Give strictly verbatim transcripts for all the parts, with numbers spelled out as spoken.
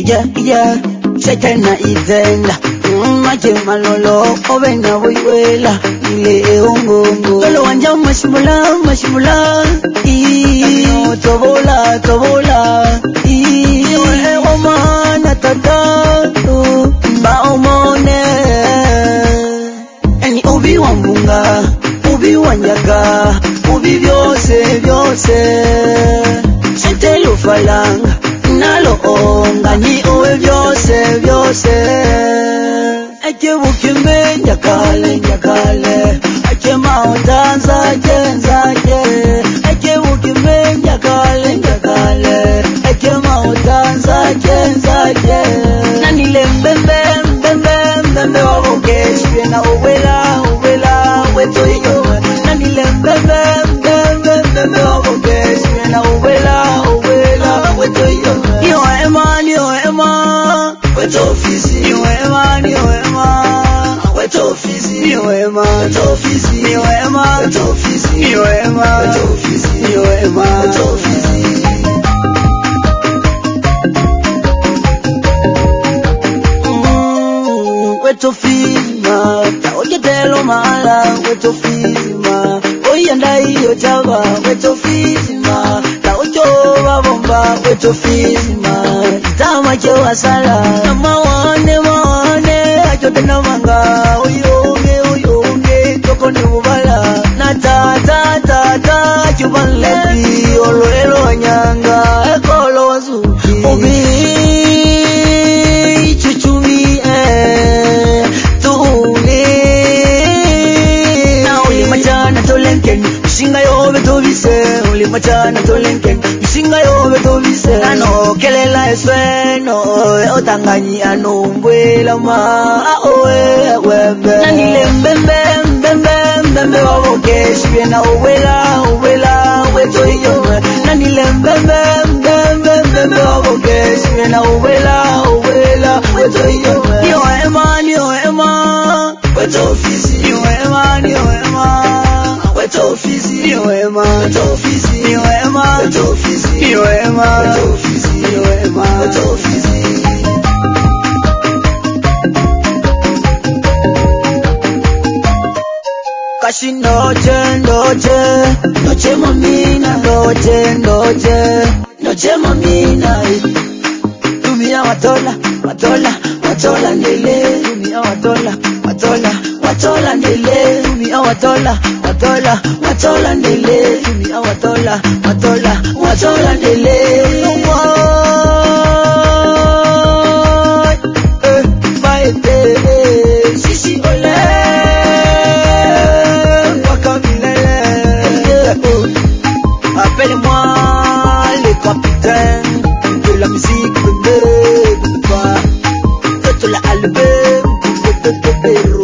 yeah, yeah. Setena idenda mache malolo obena boywela ile ongongo kalo wanja mashimula mashimula i tobola tobola i oma na tata ba omone eni ubi wambunga ubi wanyaga ubi byose byose setelo falanga nalo onga ni uwe byose byose ake bukime nyakale nyakale ake maotanza jenza je ake bukime nyakale nyakale ake maotanza jenza je nani lembembe mbembe mbembe wabokeshi na uwela uwela weto iyo nani lembembe mbembe mbembe wabokeshi na uwela uwela weto iyo iyo ema iyo ema weto ofisi iyo ema iyo ema weto ofisi iyo ema weto ofisi iyo ema weto ofisi iyo ema weto ofisi iyo ema weto ofisi weto fima taoje telo mala weto fima oya ndaiyo chava weto fima taojo babomba weto fima tama chewa sala nama wane wane ajote na manga uyonge uyonge toko ni mubala na ta ta ta ta chuban lepi olo elo nyanga ekolo wazuki obi chuchumi eh tuuli na uli machana tolenken singa yobe tobise uli machana tolenken singa yobe tobise nano kelela esweno otanganyi anumbwela ma oe wembe nanile mbembe mbembe mbembe wabokeshi na uwela uwela weto iyo nanile mbembe mbembe mbembe wabokeshi na uwela uwela weto iyo iyo ema iyo ema weto ofisi iyo ema iyo ema weto ofisi iyo ema weto ofisi iyo ema weto ofisi iyo ema weto ofisi iyo ema weto ofisi kashi noche noche noche mamina noche noche noche mamina tumia watola watola watola ndele tumia watola watola watola ndele tumia watola watola watola ndele tumia watola watola watola ndele eh baete sisi ole appelle-moi le capitaine de la musique de Bemba toute la album de Topero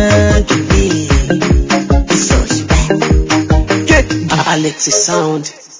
Alexis Sound.